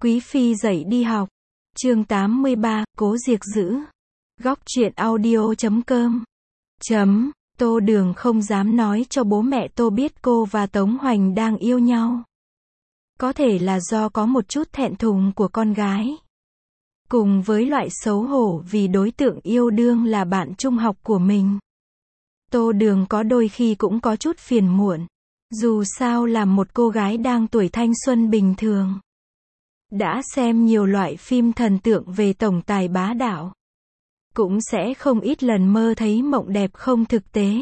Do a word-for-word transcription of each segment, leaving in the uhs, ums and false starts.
Quý phi dậy đi học. Chương tám mươi ba, Cố Diệc giữ. Góc truyện audio chấm com. Chấm, Tô Đường không dám nói cho bố mẹ Tô biết cô và Tống Hoành đang yêu nhau. Có thể là do có một chút thẹn thùng của con gái. Cùng với loại xấu hổ vì đối tượng yêu đương là bạn trung học của mình. Tô Đường có đôi khi cũng có chút phiền muộn. Dù sao là một cô gái đang tuổi thanh xuân bình thường. Đã xem nhiều loại phim thần tượng về tổng tài bá đạo. Cũng sẽ không ít lần mơ thấy mộng đẹp không thực tế.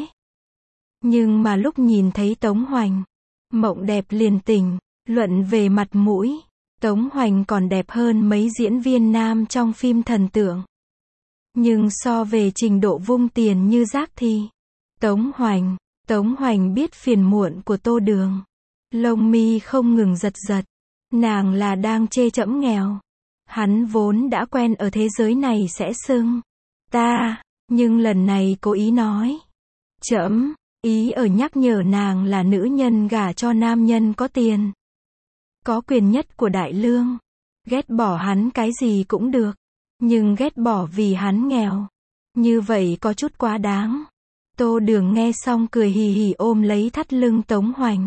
Nhưng mà lúc nhìn thấy Tống Hoành, mộng đẹp liền tỉnh. Luận về mặt mũi, Tống Hoành còn đẹp hơn mấy diễn viên nam trong phim thần tượng. Nhưng so về trình độ vung tiền như rác thì Tống Hoành, Tống Hoành biết phiền muộn của Tô Đường. Lông mi không ngừng giật giật. Nàng là đang chê trẫm nghèo. Hắn vốn đã quen ở thế giới này sẽ xưng ta, nhưng lần này cố ý nói trẫm, ý ở nhắc nhở nàng là nữ nhân gả cho nam nhân có tiền, có quyền nhất của đại lương. Ghét bỏ hắn cái gì cũng được, nhưng ghét bỏ vì hắn nghèo, như vậy có chút quá đáng. Tô Đường nghe xong cười hì hì ôm lấy thắt lưng Tống Hoành.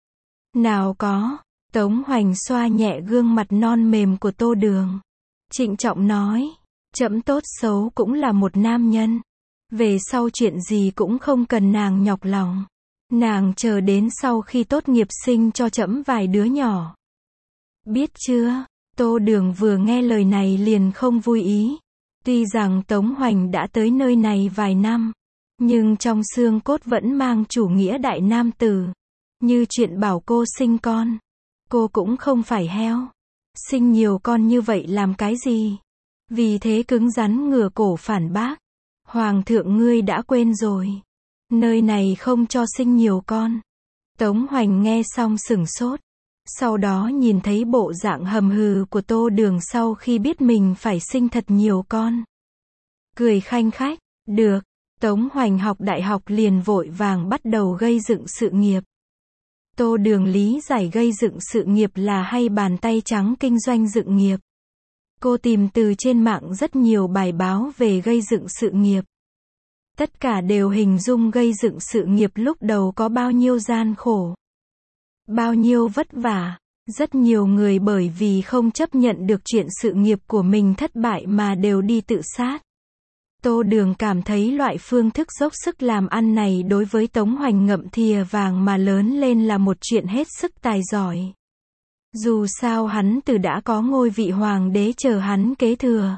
Nào có. Tống Hoành xoa nhẹ gương mặt non mềm của Tô Đường. Trịnh trọng nói, trẫm tốt xấu cũng là một nam nhân. Về sau chuyện gì cũng không cần nàng nhọc lòng. Nàng chờ đến sau khi tốt nghiệp sinh cho trẫm vài đứa nhỏ. Biết chưa? Tô Đường vừa nghe lời này liền không vui ý. Tuy rằng Tống Hoành đã tới nơi này vài năm, nhưng trong xương cốt vẫn mang chủ nghĩa đại nam tử. Như chuyện bảo cô sinh con. Cô cũng không phải heo. Sinh nhiều con như vậy làm cái gì? Vì thế cứng rắn ngửa cổ phản bác. Hoàng thượng ngươi đã quên rồi. Nơi này không cho sinh nhiều con. Tống Hoành nghe xong sửng sốt. Sau đó nhìn thấy bộ dạng hầm hừ của Tô Đường sau khi biết mình phải sinh thật nhiều con. Cười khanh khách. Được. Tống Hoành học đại học liền vội vàng bắt đầu gây dựng sự nghiệp. Tô Đường lý giải gây dựng sự nghiệp là hay bàn tay trắng kinh doanh dựng nghiệp. Cô tìm từ trên mạng rất nhiều bài báo về gây dựng sự nghiệp. Tất cả đều hình dung gây dựng sự nghiệp lúc đầu có bao nhiêu gian khổ, bao nhiêu vất vả. Rất nhiều người bởi vì không chấp nhận được chuyện sự nghiệp của mình thất bại mà đều đi tự sát. Tô Đường cảm thấy loại phương thức dốc sức làm ăn này đối với Tống Hoành ngậm thìa vàng mà lớn lên là một chuyện hết sức tài giỏi. Dù sao hắn từ đã có ngôi vị hoàng đế chờ hắn kế thừa.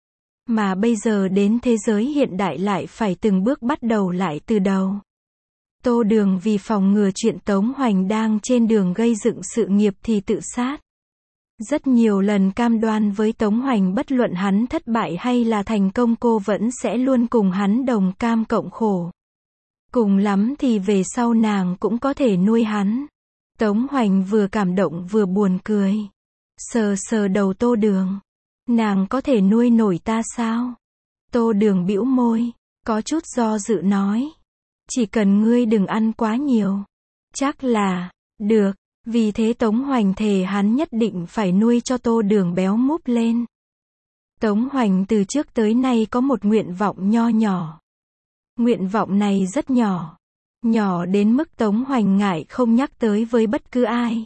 Mà bây giờ đến thế giới hiện đại lại phải từng bước bắt đầu lại từ đầu. Tô Đường vì phòng ngừa chuyện Tống Hoành đang trên đường gây dựng sự nghiệp thì tự sát. Rất nhiều lần cam đoan với Tống Hoành bất luận hắn thất bại hay là thành công cô vẫn sẽ luôn cùng hắn đồng cam cộng khổ. Cùng lắm thì về sau nàng cũng có thể nuôi hắn. Tống Hoành vừa cảm động vừa buồn cười. Sờ sờ đầu Tô Đường. Nàng có thể nuôi nổi ta sao? Tô Đường bĩu môi, có chút do dự nói. Chỉ cần ngươi đừng ăn quá nhiều. Chắc là, được. Vì thế Tống Hoành thề hắn nhất định phải nuôi cho Tô Đường béo múp lên. Tống Hoành từ trước tới nay có một nguyện vọng nho nhỏ. Nguyện vọng này rất nhỏ. Nhỏ đến mức Tống Hoành ngại không nhắc tới với bất cứ ai.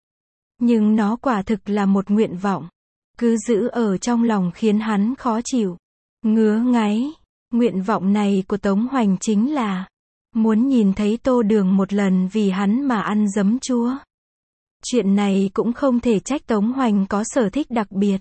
Nhưng nó quả thực là một nguyện vọng. Cứ giữ ở trong lòng khiến hắn khó chịu. Ngứa ngáy. Nguyện vọng này của Tống Hoành chính là muốn nhìn thấy Tô Đường một lần vì hắn mà ăn giấm chua. Chuyện này cũng không thể trách Tống Hoành có sở thích đặc biệt.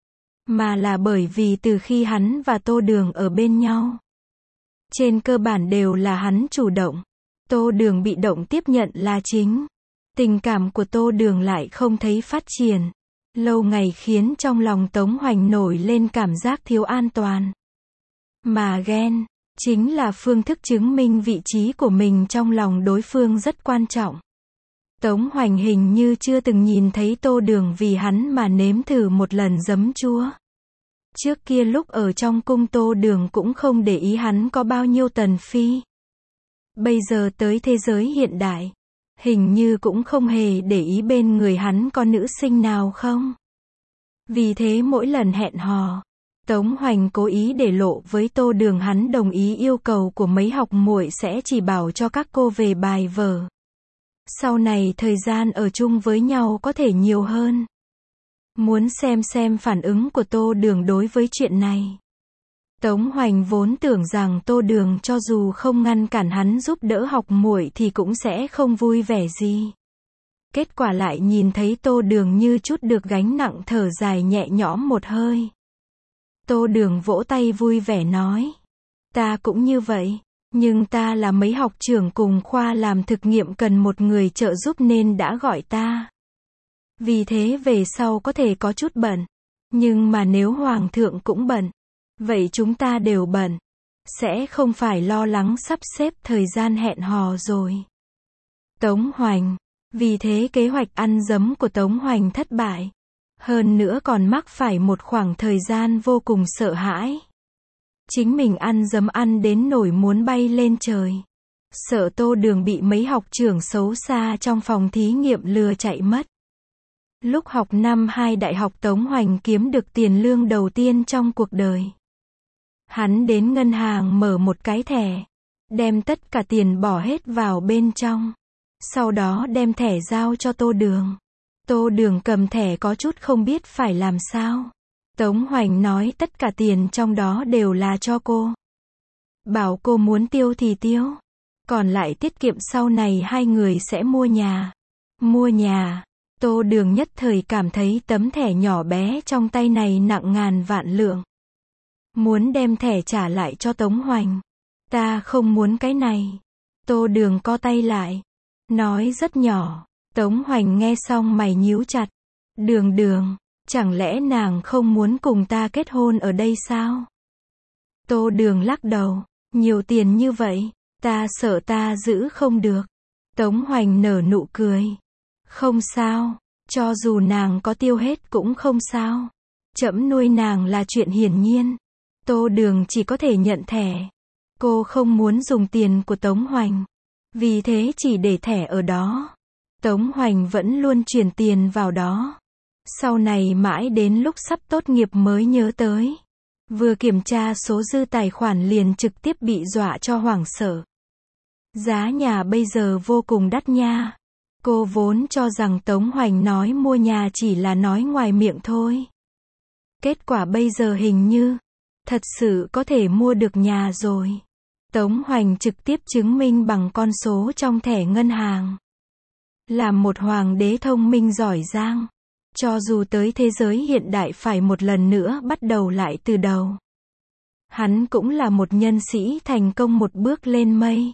Mà là bởi vì từ khi hắn và Tô Đường ở bên nhau, trên cơ bản đều là hắn chủ động. Tô Đường bị động tiếp nhận là chính. Tình cảm của Tô Đường lại không thấy phát triển. Lâu ngày khiến trong lòng Tống Hoành nổi lên cảm giác thiếu an toàn. Mà ghen, chính là phương thức chứng minh vị trí của mình trong lòng đối phương rất quan trọng. Tống Hoành hình như chưa từng nhìn thấy Tô Đường vì hắn mà nếm thử một lần giấm chua. Trước kia lúc ở trong cung Tô Đường cũng không để ý hắn có bao nhiêu tần phi. Bây giờ tới thế giới hiện đại, hình như cũng không hề để ý bên người hắn có nữ sinh nào không. Vì thế mỗi lần hẹn hò, Tống Hoành cố ý để lộ với Tô Đường hắn đồng ý yêu cầu của mấy học muội sẽ chỉ bảo cho các cô về bài vở. Sau này thời gian ở chung với nhau có thể nhiều hơn. Muốn xem xem phản ứng của Tô Đường đối với chuyện này. Tống Hoành vốn tưởng rằng Tô Đường cho dù không ngăn cản hắn giúp đỡ học muội thì cũng sẽ không vui vẻ gì. Kết quả lại nhìn thấy Tô Đường như chút được gánh nặng, thở dài nhẹ nhõm một hơi. Tô Đường vỗ tay vui vẻ nói. Ta cũng như vậy, nhưng ta là mấy học trưởng cùng khoa làm thực nghiệm cần một người trợ giúp nên đã gọi ta. Vì thế về sau có thể có chút bận. Nhưng mà nếu Hoàng thượng cũng bận, vậy chúng ta đều bận. Sẽ không phải lo lắng sắp xếp thời gian hẹn hò rồi. Tống Hoành. Vì thế kế hoạch ăn dấm của Tống Hoành thất bại. Hơn nữa còn mắc phải một khoảng thời gian vô cùng sợ hãi. Chính mình ăn dấm ăn đến nổi muốn bay lên trời. Sợ Tô Đường bị mấy học trưởng xấu xa trong phòng thí nghiệm lừa chạy mất. Lúc học năm hai đại học Tống Hoành kiếm được tiền lương đầu tiên trong cuộc đời. Hắn đến ngân hàng mở một cái thẻ. Đem tất cả tiền bỏ hết vào bên trong. Sau đó đem thẻ giao cho Tô Đường. Tô Đường cầm thẻ có chút không biết phải làm sao. Tống Hoành nói tất cả tiền trong đó đều là cho cô. Bảo cô muốn tiêu thì tiêu. Còn lại tiết kiệm sau này hai người sẽ mua nhà. Mua nhà. Tô Đường nhất thời cảm thấy tấm thẻ nhỏ bé trong tay này nặng ngàn vạn lượng. Muốn đem thẻ trả lại cho Tống Hoành. Ta không muốn cái này. Tô Đường co tay lại. Nói rất nhỏ. Tống Hoành nghe xong mày nhíu chặt. Đường Đường, chẳng lẽ nàng không muốn cùng ta kết hôn ở đây sao? Tô Đường lắc đầu. Nhiều tiền như vậy, ta sợ ta giữ không được. Tống Hoành nở nụ cười. Không sao, cho dù nàng có tiêu hết cũng không sao. Trẫm nuôi nàng là chuyện hiển nhiên. Tô Đường chỉ có thể nhận thẻ. Cô không muốn dùng tiền của Tống Hoành. Vì thế chỉ để thẻ ở đó. Tống Hoành vẫn luôn chuyển tiền vào đó. Sau này mãi đến lúc sắp tốt nghiệp mới nhớ tới. Vừa kiểm tra số dư tài khoản liền trực tiếp bị dọa cho hoảng sợ. Giá nhà bây giờ vô cùng đắt nha. Cô vốn cho rằng Tống Hoành nói mua nhà chỉ là nói ngoài miệng thôi. Kết quả bây giờ hình như thật sự có thể mua được nhà rồi. Tống Hoành trực tiếp chứng minh bằng con số trong thẻ ngân hàng. Làm một hoàng đế thông minh giỏi giang. Cho dù tới thế giới hiện đại phải một lần nữa bắt đầu lại từ đầu. Hắn cũng là một nhân sĩ thành công một bước lên mây.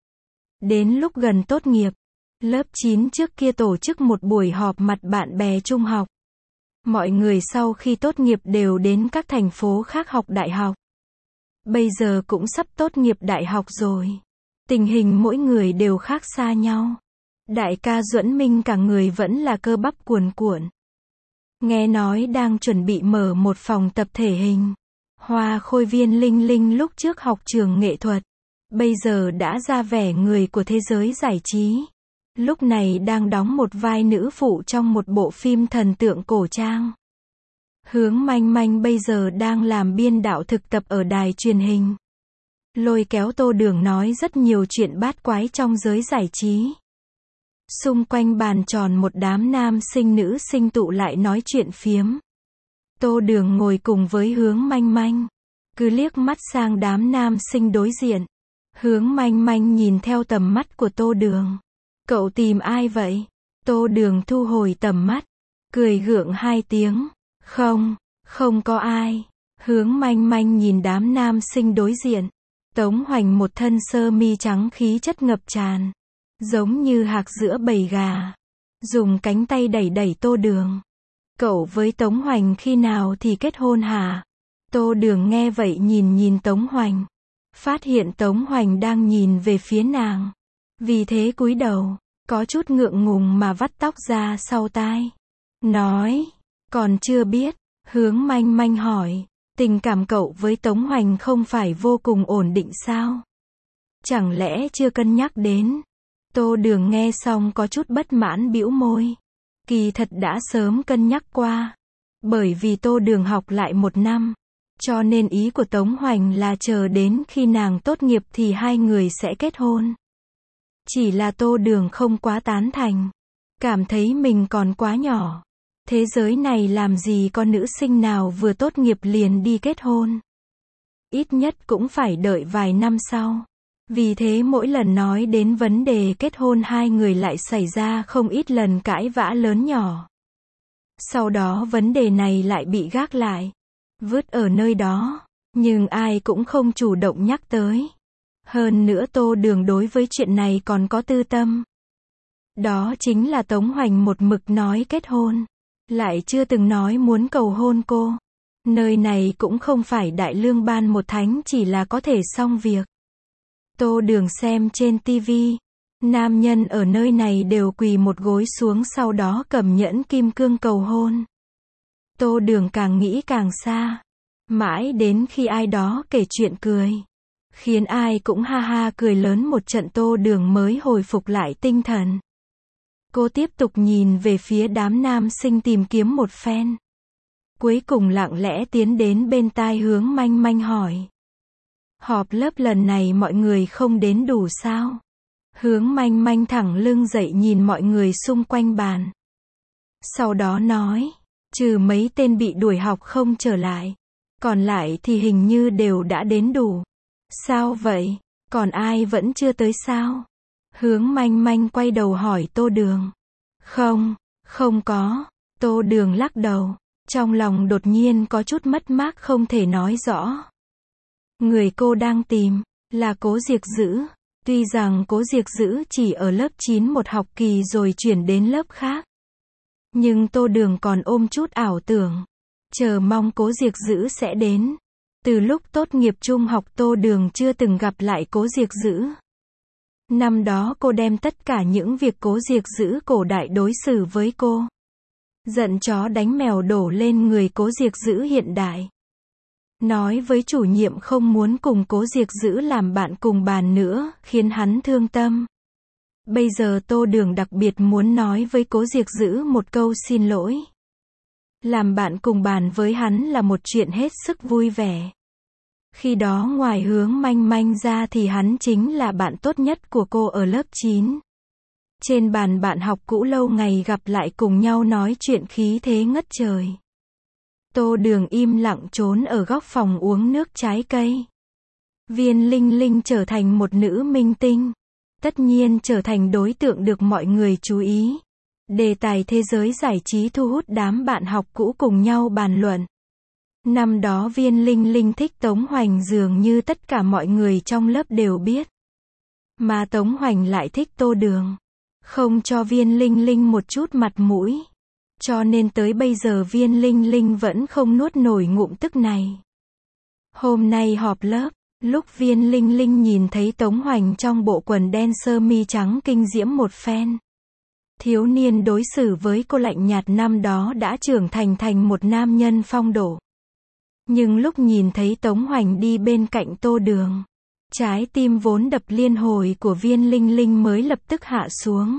Đến lúc gần tốt nghiệp, lớp chín trước kia tổ chức một buổi họp mặt bạn bè trung học. Mọi người sau khi tốt nghiệp đều đến các thành phố khác học đại học. Bây giờ cũng sắp tốt nghiệp đại học rồi. Tình hình mỗi người đều khác xa nhau. Đại ca Duẫn Minh cả người vẫn là cơ bắp cuồn cuộn. Nghe nói đang chuẩn bị mở một phòng tập thể hình. Hoa khôi viên Linh Linh lúc trước học trường nghệ thuật. Bây giờ đã ra vẻ người của thế giới giải trí. Lúc này đang đóng một vai nữ phụ trong một bộ phim thần tượng cổ trang. Hướng Manh Manh bây giờ đang làm biên đạo thực tập ở đài truyền hình. Lôi kéo Tô Đường nói rất nhiều chuyện bát quái trong giới giải trí. Xung quanh bàn tròn một đám nam sinh nữ sinh tụ lại nói chuyện phiếm. Tô Đường ngồi cùng với Hướng Manh Manh. Cứ liếc mắt sang đám nam sinh đối diện. Hướng Manh Manh nhìn theo tầm mắt của Tô Đường. Cậu tìm ai vậy? Tô Đường thu hồi tầm mắt. Cười gượng hai tiếng. Không, không có ai. Hướng Manh Manh nhìn đám nam sinh đối diện. Tống Hoành một thân sơ mi trắng khí chất ngập tràn. Giống như hạc giữa bầy gà. Dùng cánh tay đẩy đẩy Tô Đường. Cậu với Tống Hoành khi nào thì kết hôn hả? Tô Đường nghe vậy nhìn nhìn Tống Hoành. Phát hiện Tống Hoành đang nhìn về phía nàng. Vì thế cúi đầu, có chút ngượng ngùng mà vắt tóc ra sau tai. Nói, còn chưa biết. Hướng Manh Manh hỏi, tình cảm cậu với Tống Hoành không phải vô cùng ổn định sao? Chẳng lẽ chưa cân nhắc đến? Tô Đường nghe xong có chút bất mãn bĩu môi. Kỳ thật đã sớm cân nhắc qua. Bởi vì Tô Đường học lại một năm, cho nên ý của Tống Hoành là chờ đến khi nàng tốt nghiệp thì hai người sẽ kết hôn. Chỉ là Tô Đường không quá tán thành, cảm thấy mình còn quá nhỏ. Thế giới này làm gì có nữ sinh nào vừa tốt nghiệp liền đi kết hôn. Ít nhất cũng phải đợi vài năm sau. Vì thế mỗi lần nói đến vấn đề kết hôn hai người lại xảy ra không ít lần cãi vã lớn nhỏ. Sau đó vấn đề này lại bị gác lại, vứt ở nơi đó, nhưng ai cũng không chủ động nhắc tới. Hơn nữa Tô Đường đối với chuyện này còn có tư tâm. Đó chính là Tống Hoành một mực nói kết hôn, lại chưa từng nói muốn cầu hôn cô. Nơi này cũng không phải Đại Lương ban một thánh chỉ là có thể xong việc. Tô Đường xem trên tivi, nam nhân ở nơi này đều quỳ một gối xuống sau đó cầm nhẫn kim cương cầu hôn. Tô Đường càng nghĩ càng xa, mãi đến khi ai đó kể chuyện cười, khiến ai cũng ha ha cười lớn một trận Tô Đường mới hồi phục lại tinh thần. Cô tiếp tục nhìn về phía đám nam sinh tìm kiếm một phen. Cuối cùng lặng lẽ tiến đến bên tai Hướng Manh Manh hỏi. Họp lớp lần này mọi người không đến đủ sao? Hướng Manh Manh thẳng lưng dậy nhìn mọi người xung quanh bàn. Sau đó nói, trừ mấy tên bị đuổi học không trở lại, còn lại thì hình như đều đã đến đủ. Sao vậy? Còn ai vẫn chưa tới sao? Hướng Manh Manh quay đầu hỏi Tô Đường. Không, không có. Tô Đường lắc đầu, trong lòng đột nhiên có chút mất mát không thể nói rõ. Người cô đang tìm là Cố Diệc Dữ. Tuy rằng Cố Diệc Dữ chỉ ở lớp chín một học kỳ rồi chuyển đến lớp khác, nhưng Tô Đường còn ôm chút ảo tưởng, chờ mong Cố Diệc Dữ sẽ đến. Từ lúc tốt nghiệp trung học Tô Đường chưa từng gặp lại Cố Diệc Dữ. Năm đó cô đem tất cả những việc Cố Diệc Dữ cổ đại đối xử với cô, giận chó đánh mèo đổ lên người Cố Diệc Dữ hiện đại. Nói với chủ nhiệm không muốn cùng Cố Diệc Dữ làm bạn cùng bàn nữa, khiến hắn thương tâm. Bây giờ Tô Đường đặc biệt muốn nói với Cố Diệc Dữ một câu xin lỗi. Làm bạn cùng bàn với hắn là một chuyện hết sức vui vẻ. Khi đó ngoài Hướng Manh Manh ra thì hắn chính là bạn tốt nhất của cô ở lớp chín. Trên bàn bạn học cũ lâu ngày gặp lại cùng nhau nói chuyện khí thế ngất trời. Tô Đường im lặng trốn ở góc phòng uống nước trái cây. Viên Linh Linh trở thành một nữ minh tinh. Tất nhiên trở thành đối tượng được mọi người chú ý. Đề tài thế giới giải trí thu hút đám bạn học cũ cùng nhau bàn luận. Năm đó Viên Linh Linh thích Tống Hoành dường như tất cả mọi người trong lớp đều biết. Mà Tống Hoành lại thích Tô Đường. Không cho Viên Linh Linh một chút mặt mũi. Cho nên tới bây giờ Viên Linh Linh vẫn không nuốt nổi ngụm tức này. Hôm nay họp lớp, lúc Viên Linh Linh nhìn thấy Tống Hoành trong bộ quần đen sơ mi trắng kinh diễm một phen. Thiếu niên đối xử với cô lạnh nhạt năm đó đã trưởng thành thành một nam nhân phong độ. Nhưng lúc nhìn thấy Tống Hoành đi bên cạnh Tô Đường, trái tim vốn đập liên hồi của Viên Linh Linh mới lập tức hạ xuống.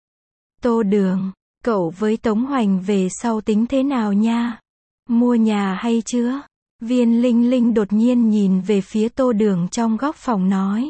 Tô Đường, cậu với Tống Hoành về sau tính thế nào nha? Mua nhà hay chưa? Viên Linh Linh đột nhiên nhìn về phía Tô Đường trong góc phòng nói.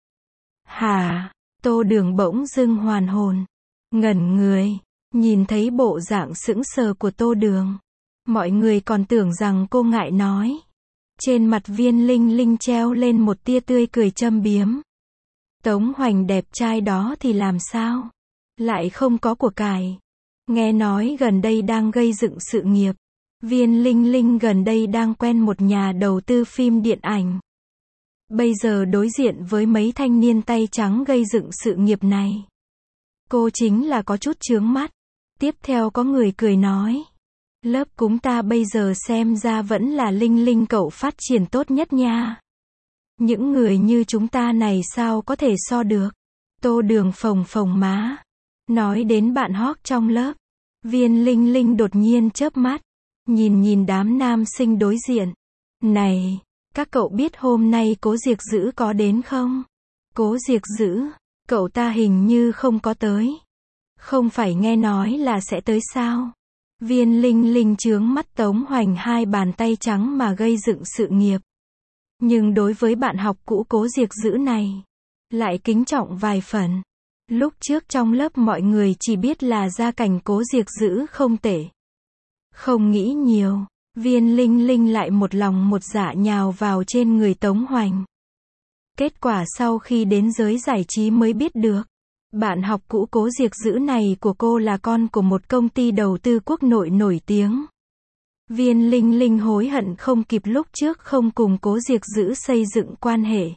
Hả? Tô Đường bỗng dưng hoàn hồn, ngẩn người, nhìn thấy bộ dạng sững sờ của Tô Đường. Mọi người còn tưởng rằng cô ngại nói. Trên mặt Viên Linh Linh treo lên một tia tươi cười châm biếm. Tống Hoành đẹp trai đó thì làm sao? Lại không có của cải. Nghe nói gần đây đang gây dựng sự nghiệp. Viên Linh Linh gần đây đang quen một nhà đầu tư phim điện ảnh. Bây giờ đối diện với mấy thanh niên tay trắng gây dựng sự nghiệp này, cô chính là có chút chướng mắt. Tiếp theo có người cười nói. Lớp chúng ta bây giờ xem ra vẫn là Linh Linh cậu phát triển tốt nhất nha. Những người như chúng ta này sao có thể so được. Tô Đường phồng phồng má. Nói đến bạn hot trong lớp. Viên Linh Linh đột nhiên chớp mắt. Nhìn nhìn đám nam sinh đối diện. Này, các cậu biết hôm nay Cố Diệc Dữ có đến không? Cố Diệc Dữ, cậu ta hình như không có tới. Không phải nghe nói là sẽ tới sao? Viên Linh Linh trướng mắt Tống Hoành hai bàn tay trắng mà gây dựng sự nghiệp. Nhưng đối với bạn học cũ Cố Diệc Dữ này, lại kính trọng vài phần. Lúc trước trong lớp mọi người chỉ biết là gia cảnh Cố Diệc Dữ không tệ. Không nghĩ nhiều, Viên Linh Linh lại một lòng một dạ nhào vào trên người Tống Hoành. Kết quả sau khi đến giới giải trí mới biết được, bạn học cũ Cố Diệc Dữ này của cô là con của một công ty đầu tư quốc nội nổi tiếng. Viên Linh Linh hối hận không kịp lúc trước không cùng Cố Diệc Dữ xây dựng quan hệ.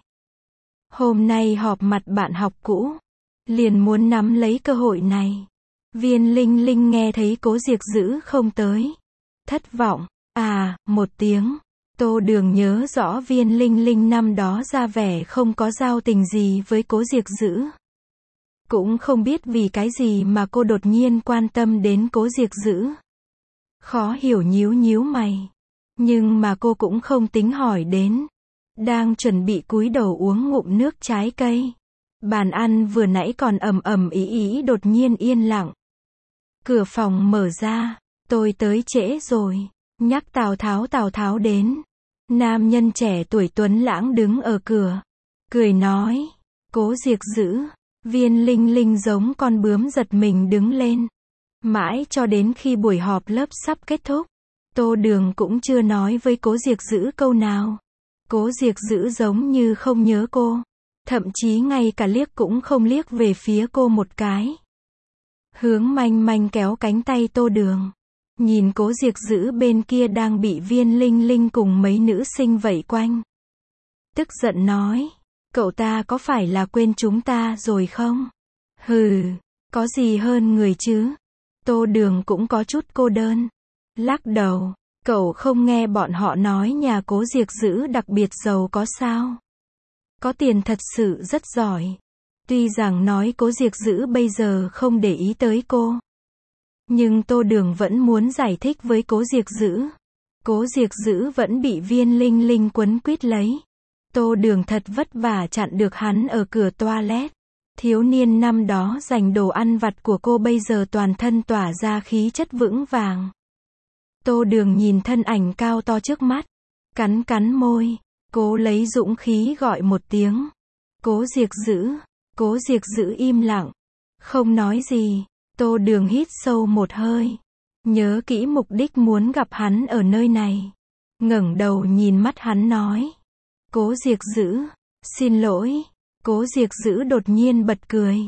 Hôm nay họp mặt bạn học cũ, liền muốn nắm lấy cơ hội này. Viên Linh Linh nghe thấy Cố Diệc Dữ không tới. Thất vọng, à, một tiếng. Tô Đường nhớ rõ Viên Linh Linh năm đó ra vẻ không có giao tình gì với Cố Diệc Dữ. Cũng không biết vì cái gì mà cô đột nhiên quan tâm đến Cố Diệc Dữ. Khó hiểu nhíu nhíu mày. Nhưng mà cô cũng không tính hỏi đến. Đang chuẩn bị cúi đầu uống ngụm nước trái cây. Bàn ăn vừa nãy còn ầm ầm ĩ ĩ đột nhiên yên lặng. Cửa phòng mở ra. Tôi tới trễ rồi. Nhắc Tào Tháo Tào Tháo đến. Nam nhân trẻ tuổi tuấn lãng đứng ở cửa. Cười nói. Cố Diệc Dữ. Viên Linh Linh giống con bướm giật mình đứng lên. Mãi cho đến khi buổi họp lớp sắp kết thúc, Tô Đường cũng chưa nói với Cố Diệc Dữ câu nào. Cố Diệc Dữ giống như không nhớ cô. Thậm chí ngay cả liếc cũng không liếc về phía cô một cái. Hướng Manh Manh kéo cánh tay Tô Đường. Nhìn Cố Diệc Dữ bên kia đang bị Viên Linh Linh cùng mấy nữ sinh vây quanh. Tức giận nói. Cậu ta có phải là quên chúng ta rồi không? Hừ, có gì hơn người chứ? Tô Đường cũng có chút cô đơn. Lắc đầu, cậu không nghe bọn họ nói nhà Cố Diệc Dữ đặc biệt giàu có sao? Có tiền thật sự rất giỏi. Tuy rằng nói Cố Diệc Dữ bây giờ không để ý tới cô. Nhưng Tô Đường vẫn muốn giải thích với Cố Diệc Dữ. Cố Diệc Dữ vẫn bị Viên Linh Linh quấn quýt lấy. Tô Đường thật vất vả chặn được hắn ở cửa toilet. Thiếu niên năm đó giành đồ ăn vặt của cô bây giờ toàn thân tỏa ra khí chất vững vàng. Tô Đường nhìn thân ảnh cao to trước mắt. Cắn cắn môi. Cố lấy dũng khí gọi một tiếng. Cố Diệc Dữ. Cố Diệc Dữ im lặng. Không nói gì. Tô Đường hít sâu một hơi. Nhớ kỹ mục đích muốn gặp hắn ở nơi này. Ngẩng đầu nhìn mắt hắn nói. Cố Diệc Dữ. Xin lỗi. Cố Diệc Dữ đột nhiên bật cười.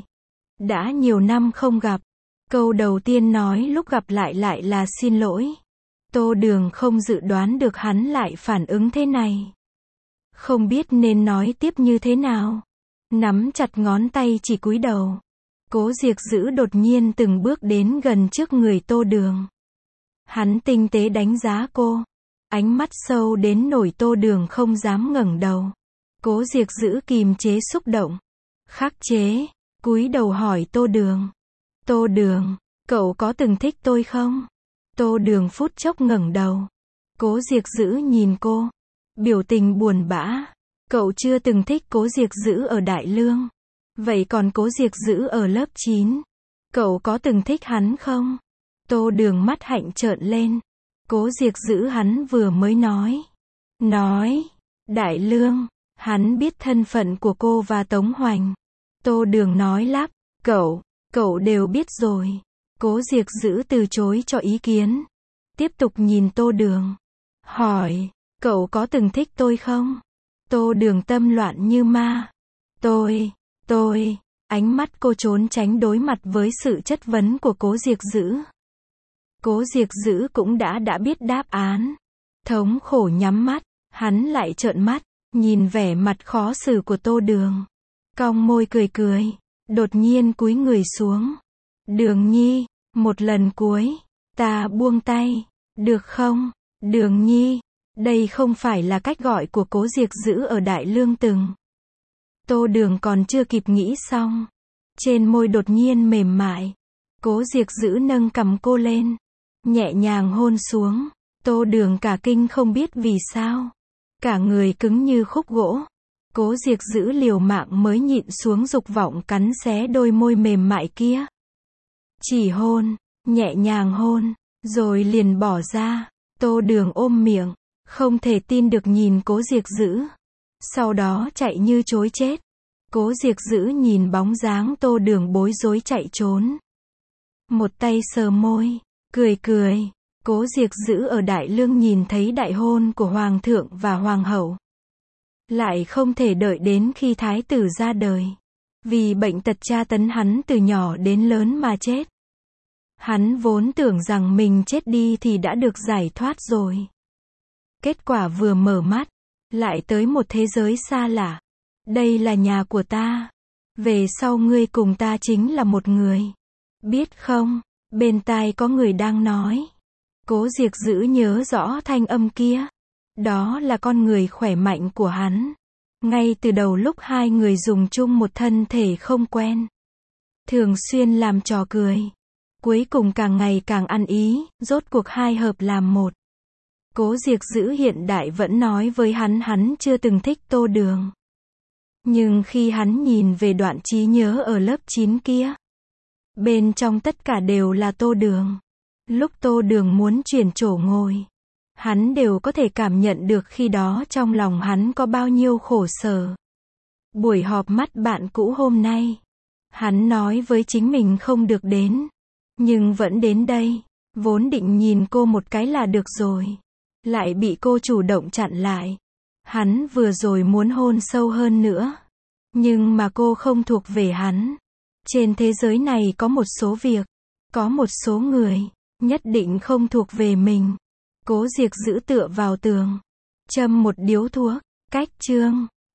Đã nhiều năm không gặp. Câu đầu tiên nói lúc gặp lại lại là xin lỗi. Tô Đường không dự đoán được hắn lại phản ứng thế này. Không biết nên nói tiếp như thế nào. Nắm chặt ngón tay chỉ cúi đầu. Cố Diệc Dữ đột nhiên từng bước đến gần trước người Tô Đường. Hắn tinh tế đánh giá cô. Ánh mắt sâu đến nổi Tô Đường không dám ngẩng đầu. Cố Diệc Dữ kìm chế xúc động. Khắc chế. Cúi đầu hỏi Tô Đường. Tô Đường, cậu có từng thích tôi không? Tô Đường phút chốc ngẩng đầu. Cố Diệc Dữ nhìn cô. Biểu tình buồn bã. Cậu chưa từng thích Cố Diệc Dữ ở Đại Lương. Vậy còn Cố Diệc Dữ ở lớp chín? Cậu có từng thích hắn không? Tô Đường mắt hạnh trợn lên. Cố Diệc Dữ hắn vừa mới nói. Nói. Đại Lương. Hắn biết thân phận của cô và Tống Hoành. Tô Đường nói lắp. Cậu. Cậu đều biết rồi. Cố Diệc Dữ từ chối cho ý kiến. Tiếp tục nhìn Tô Đường. Hỏi. Cậu có từng thích tôi không? Tô Đường tâm loạn như ma. Tôi. Tôi. Ánh mắt cô trốn tránh đối mặt với sự chất vấn của Cố Diệc Dữ. Cố Diệc Dữ cũng đã đã biết đáp án. Thống khổ nhắm mắt. Hắn lại trợn mắt. Nhìn vẻ mặt khó xử của Tô Đường. Cong môi cười cười. Đột nhiên cúi người xuống. Đường Nhi. Một lần cuối. Ta buông tay. Được không? Đường Nhi. Đây không phải là cách gọi của Cố Diệc Dữ ở Đại Lương từng. Tô Đường còn chưa kịp nghĩ xong. Trên môi đột nhiên mềm mại. Cố Diệc Dữ nâng cằm cô lên. Nhẹ nhàng hôn xuống. Tô Đường cả kinh không biết vì sao. Cả người cứng như khúc gỗ. Cố Diệc Dữ liều mạng mới nhịn xuống dục vọng cắn xé đôi môi mềm mại kia. Chỉ hôn. Nhẹ nhàng hôn. rồi liền bỏ ra. Tô Đường ôm miệng, không thể tin được nhìn Cố Diệc Dữ. Sau đó chạy như trối chết. Cố Diệc Dữ nhìn bóng dáng Tô Đường bối rối chạy trốn. Một tay sờ môi, cười cười. Cố Diệc Dữ ở Đại Lương nhìn thấy đại hôn của Hoàng thượng và Hoàng hậu. Lại không thể đợi đến khi Thái tử ra đời. Vì bệnh tật tra tấn hắn từ nhỏ đến lớn mà chết. Hắn vốn tưởng rằng mình chết đi thì đã được giải thoát rồi. Kết quả vừa mở mắt, lại tới một thế giới xa lạ. Đây là nhà của ta. Về sau ngươi cùng ta chính là một người. Biết không, bên tai có người đang nói. Cố Diệc Dữ nhớ rõ thanh âm kia. Đó là con người khỏe mạnh của hắn. Ngay từ đầu lúc hai người dùng chung một thân thể không quen. Thường xuyên làm trò cười. Cuối cùng càng ngày càng ăn ý, rốt cuộc hai hợp làm một. Cố Diệc Dữ hiện đại vẫn nói với hắn hắn chưa từng thích Tô Đường. Nhưng khi hắn nhìn về đoạn trí nhớ ở lớp chín kia, bên trong tất cả đều là Tô Đường. Lúc Tô Đường muốn chuyển chỗ ngồi, hắn đều có thể cảm nhận được khi đó trong lòng hắn có bao nhiêu khổ sở. Buổi họp mắt bạn cũ hôm nay, hắn nói với chính mình không được đến, nhưng vẫn đến đây. Vốn định nhìn cô một cái là được rồi, lại bị cô chủ động chặn lại. Hắn vừa rồi muốn hôn sâu hơn nữa, nhưng mà cô không thuộc về hắn. Trên thế giới này có một số việc, có một số người, nhất định không thuộc về mình. Cố Diệc Dữ tựa vào tường, châm một điếu thuốc, cách chương.